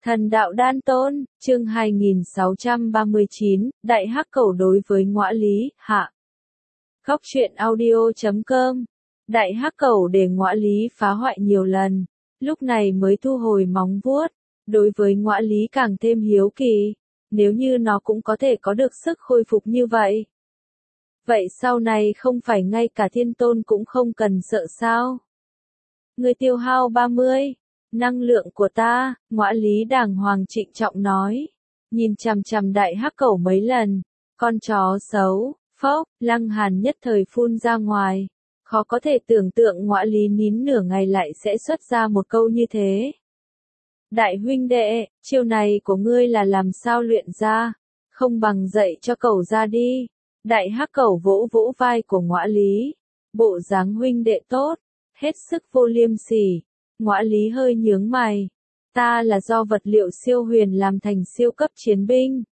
Thần đạo đan tôn, chương 2639, Đại Hắc Cẩu đối với Ngõa Lý, hạ. Góc truyện audio.com. Đại Hắc Cẩu để Ngõa Lý phá hoại nhiều lần, lúc này mới thu hồi móng vuốt, đối với Ngõa Lý càng thêm hiếu kỳ, nếu như nó cũng có thể có được sức khôi phục như vậy. Vậy sau này không phải ngay cả thiên tôn cũng không cần sợ sao? Người tiêu hao 30. Năng lượng của ta, Ngõa Lý đàng hoàng trịnh trọng nói. Nhìn chằm chằm Đại Hắc Cẩu mấy lần, con chó xấu, phốc, Lăng Hàn nhất thời phun ra ngoài. Khó có thể tưởng tượng Ngõa Lý nín nửa ngày lại sẽ xuất ra một câu như thế. Đại huynh đệ, chiêu này của ngươi là làm sao luyện ra? Không bằng dạy cho cẩu ra đi. Đại Hắc Cẩu vỗ vỗ vai của Ngõa Lý. Bộ dáng huynh đệ tốt, hết sức vô liêm sỉ. Ngõa Lý hơi nhướng mày. Ta là do vật liệu siêu huyền làm thành siêu cấp chiến binh.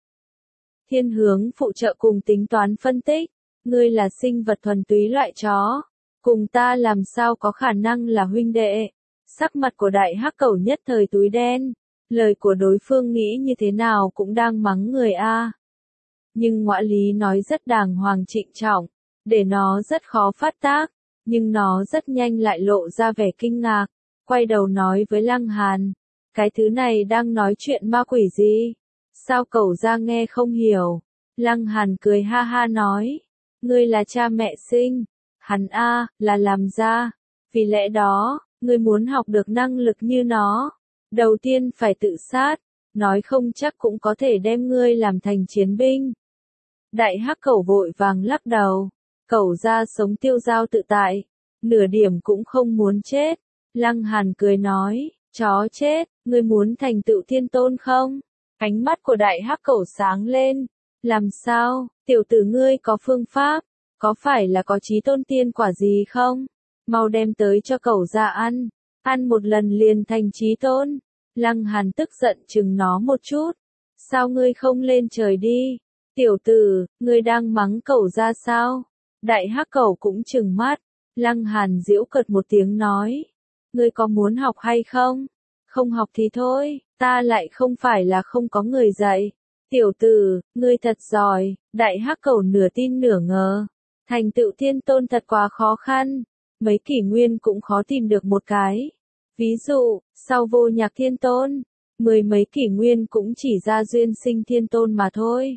Thiên hướng phụ trợ cùng tính toán phân tích. Ngươi là sinh vật thuần túy loại chó. Cùng ta làm sao có khả năng là huynh đệ. Sắc mặt của Đại Hắc Cẩu nhất thời túi đen. Lời của đối phương nghĩ như thế nào cũng đang mắng người a. Nhưng Ngõa Lý nói rất đàng hoàng trịnh trọng. Để nó rất khó phát tác. Nhưng nó rất nhanh lại lộ ra vẻ kinh ngạc. Quay đầu nói với Lăng Hàn. Cái thứ này đang nói chuyện ma quỷ gì? Sao cẩu ra nghe không hiểu? Lăng Hàn cười ha ha nói. Ngươi là cha mẹ sinh. Hắn là làm ra. Vì lẽ đó, ngươi muốn học được năng lực như nó. Đầu tiên phải tự sát. Nói không chắc cũng có thể đem ngươi làm thành chiến binh. Đại Hắc Cẩu vội vàng lắc đầu. Cẩu ra sống tiêu dao tự tại. Nửa điểm cũng không muốn chết. Lăng Hàn cười nói, chó chết, ngươi muốn thành tựu thiên tôn không? Ánh mắt của Đại Hắc Cẩu sáng lên. Làm sao, tiểu tử ngươi có phương pháp? Có phải là có chí tôn tiên quả gì không? Mau đem tới cho cẩu ra ăn. Ăn một lần liền thành chí tôn. Lăng Hàn tức giận chừng nó một chút. Sao ngươi không lên trời đi? Tiểu tử, ngươi đang mắng cẩu ra sao? Đại Hắc Cẩu cũng chừng mắt. Lăng Hàn giễu cợt một tiếng nói. Ngươi có muốn học hay không? Không học thì thôi, ta lại không phải là không có người dạy. Tiểu tử, ngươi thật giỏi. Đại Hắc Cẩu nửa tin nửa ngờ. Thành tựu thiên tôn thật quá khó khăn. Mấy kỷ nguyên cũng khó tìm được một cái. Ví dụ, sau vô nhạc thiên tôn, 10 mấy kỷ nguyên cũng chỉ ra duyên sinh thiên tôn mà thôi.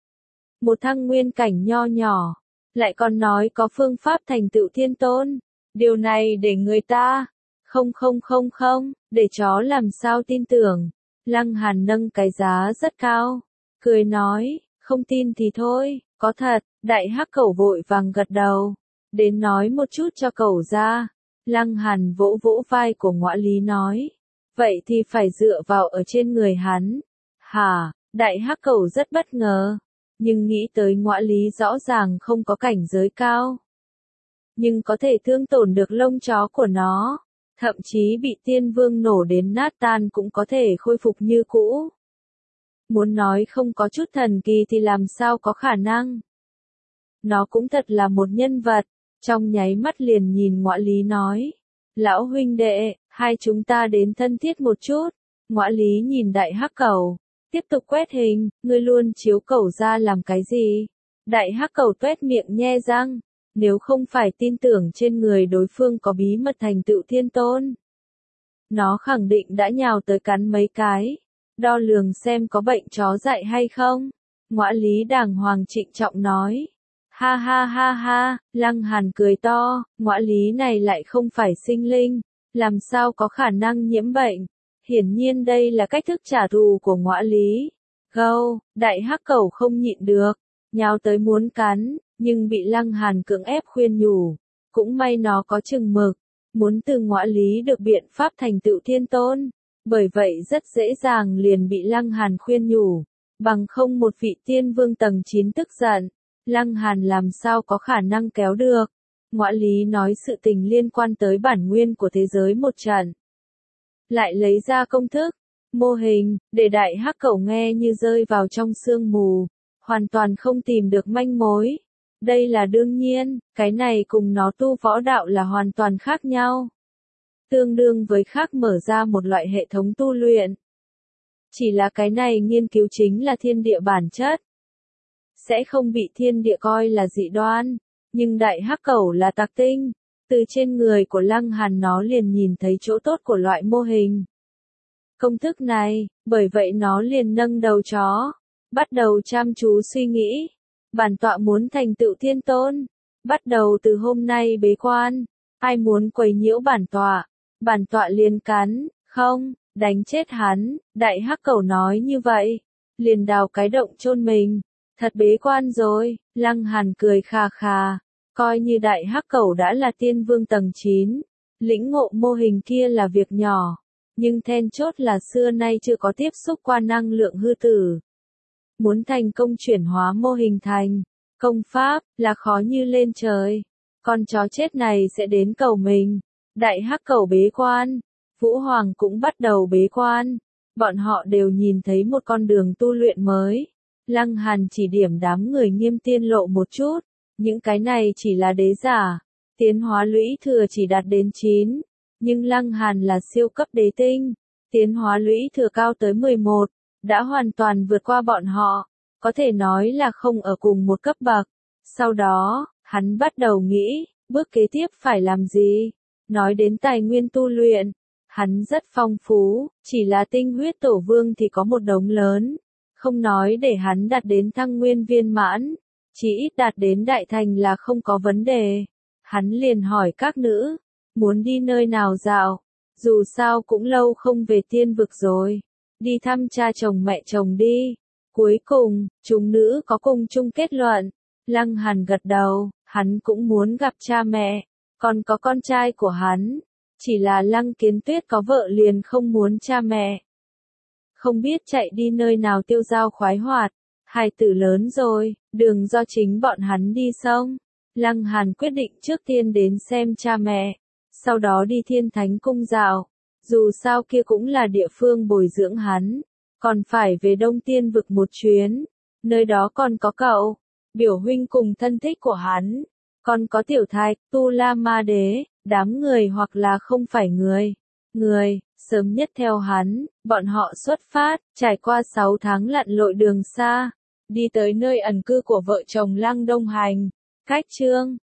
Một thăng nguyên cảnh nho nhỏ, lại còn nói có phương pháp thành tựu thiên tôn. Điều này để người ta, không, để chó làm sao tin tưởng. Lăng Hàn nâng cái giá rất cao, cười nói, không tin thì thôi, có thật. Đại Hắc Cẩu vội vàng gật đầu, đến nói một chút cho cẩu ra. Lăng Hàn vỗ vỗ vai của Ngõa Lý nói, vậy thì phải dựa vào ở trên người hắn. Hả? Đại Hắc Cẩu rất bất ngờ, nhưng nghĩ tới Ngõa Lý rõ ràng không có cảnh giới cao, nhưng có thể thương tổn được lông chó của nó, thậm chí bị tiên vương nổ đến nát tan cũng có thể khôi phục như cũ. Muốn nói không có chút thần kỳ thì làm sao có khả năng. Nó cũng thật là một nhân vật. Trong nháy mắt liền nhìn Ngõa Lý nói. Lão huynh đệ, hai chúng ta đến thân thiết một chút. Ngõa Lý nhìn Đại Hắc Cẩu. Tiếp tục quét hình, ngươi luôn chiếu cẩu ra làm cái gì? Đại Hắc Cẩu tuét miệng nhe răng. Nếu không phải tin tưởng trên người đối phương có bí mật thành tựu thiên tôn, nó khẳng định đã nhào tới cắn mấy cái. Đo lường xem có bệnh chó dại hay không. Ngõa Lý đàng hoàng trịnh trọng nói. Ha ha ha ha, Lăng Hàn cười to, Ngõa Lý này lại không phải sinh linh, làm sao có khả năng nhiễm bệnh. Hiển nhiên đây là cách thức trả thù của Ngõa Lý. Gâu, Đại Hắc Cẩu không nhịn được, nhào tới muốn cắn, nhưng bị Lăng Hàn cưỡng ép khuyên nhủ. Cũng may nó có chừng mực, muốn từ Ngõa Lý được biện pháp thành tựu thiên tôn. Bởi vậy rất dễ dàng liền bị Lăng Hàn khuyên nhủ. Bằng không một vị tiên vương tầng 9 tức giận, Lăng Hàn làm sao có khả năng kéo được. Ngõa Lý nói sự tình liên quan tới bản nguyên của thế giới một trận. Lại lấy ra công thức, mô hình, để Đại Hắc Cẩu nghe như rơi vào trong sương mù. Hoàn toàn không tìm được manh mối. Đây là đương nhiên, cái này cùng nó tu võ đạo là hoàn toàn khác nhau. Tương đương với khác mở ra một loại hệ thống tu luyện. Chỉ là cái này nghiên cứu chính là thiên địa bản chất. Sẽ không bị thiên địa coi là dị đoan, nhưng đại hắc cẩu là tặc tinh. Từ trên người của Lăng Hàn nó liền nhìn thấy chỗ tốt của loại mô hình công thức này, bởi vậy nó liền nâng đầu chó, bắt đầu chăm chú suy nghĩ. Bản tọa muốn thành tựu thiên tôn, bắt đầu từ hôm nay bế quan, ai muốn quấy nhiễu bản tọa liền cắn, không, đánh chết hắn. Đại hắc cẩu nói như vậy, liền đào cái động chôn mình, thật bế quan rồi. Lăng Hàn cười khà khà, coi như đại hắc cẩu đã là tiên vương tầng 9, lĩnh ngộ mô hình kia là việc nhỏ. Nhưng then chốt là xưa nay chưa có tiếp xúc qua năng lượng hư tử. Muốn thành công chuyển hóa mô hình thành công pháp là khó như lên trời. Con chó chết này sẽ đến cầu mình. Đại hắc cẩu bế quan, Vũ Hoàng cũng bắt đầu bế quan. Bọn họ đều nhìn thấy một con đường tu luyện mới. Lăng Hàn chỉ điểm đám người Nghiêm Tiên Lộ một chút. Những cái này chỉ là đế giả. Tiến hóa lũy thừa chỉ đạt đến 9. Nhưng Lăng Hàn là siêu cấp đế tinh, tiến hóa lũy thừa cao tới 11, đã hoàn toàn vượt qua bọn họ, có thể nói là không ở cùng một cấp bậc. Sau đó, hắn bắt đầu nghĩ, bước kế tiếp phải làm gì? Nói đến tài nguyên tu luyện, hắn rất phong phú, chỉ là tinh huyết tổ vương thì có một đống lớn, không nói để hắn đạt đến thăng nguyên viên mãn, chỉ ít đạt đến đại thành là không có vấn đề. Hắn liền hỏi các nữ, muốn đi nơi nào dạo, dù sao cũng lâu không về tiên vực rồi, đi thăm cha chồng mẹ chồng đi. Cuối cùng, chúng nữ có cùng chung kết luận. Lăng Hàn gật đầu, hắn cũng muốn gặp cha mẹ, còn có con trai của hắn. Chỉ là Lăng Kiến Tuyết có vợ liền không muốn cha mẹ. Không biết chạy đi nơi nào tiêu dao khoái hoạt, hài tử lớn rồi, đường do chính bọn hắn đi xong. Lăng Hàn quyết định trước tiên đến xem cha mẹ, sau đó đi Thiên Thánh Cung dạo. Dù sao kia cũng là địa phương bồi dưỡng hắn, còn phải về Đông Tiên vực một chuyến. Nơi đó còn có cậu, biểu huynh cùng thân thích của hắn, còn có Tiểu Thạch, Tu La Ma Đế, đám người hoặc là không phải người, sớm nhất theo hắn, bọn họ xuất phát, trải qua 6 tháng lặn lội đường xa, đi tới nơi ẩn cư của vợ chồng Lăng Đông Hành. Cách chương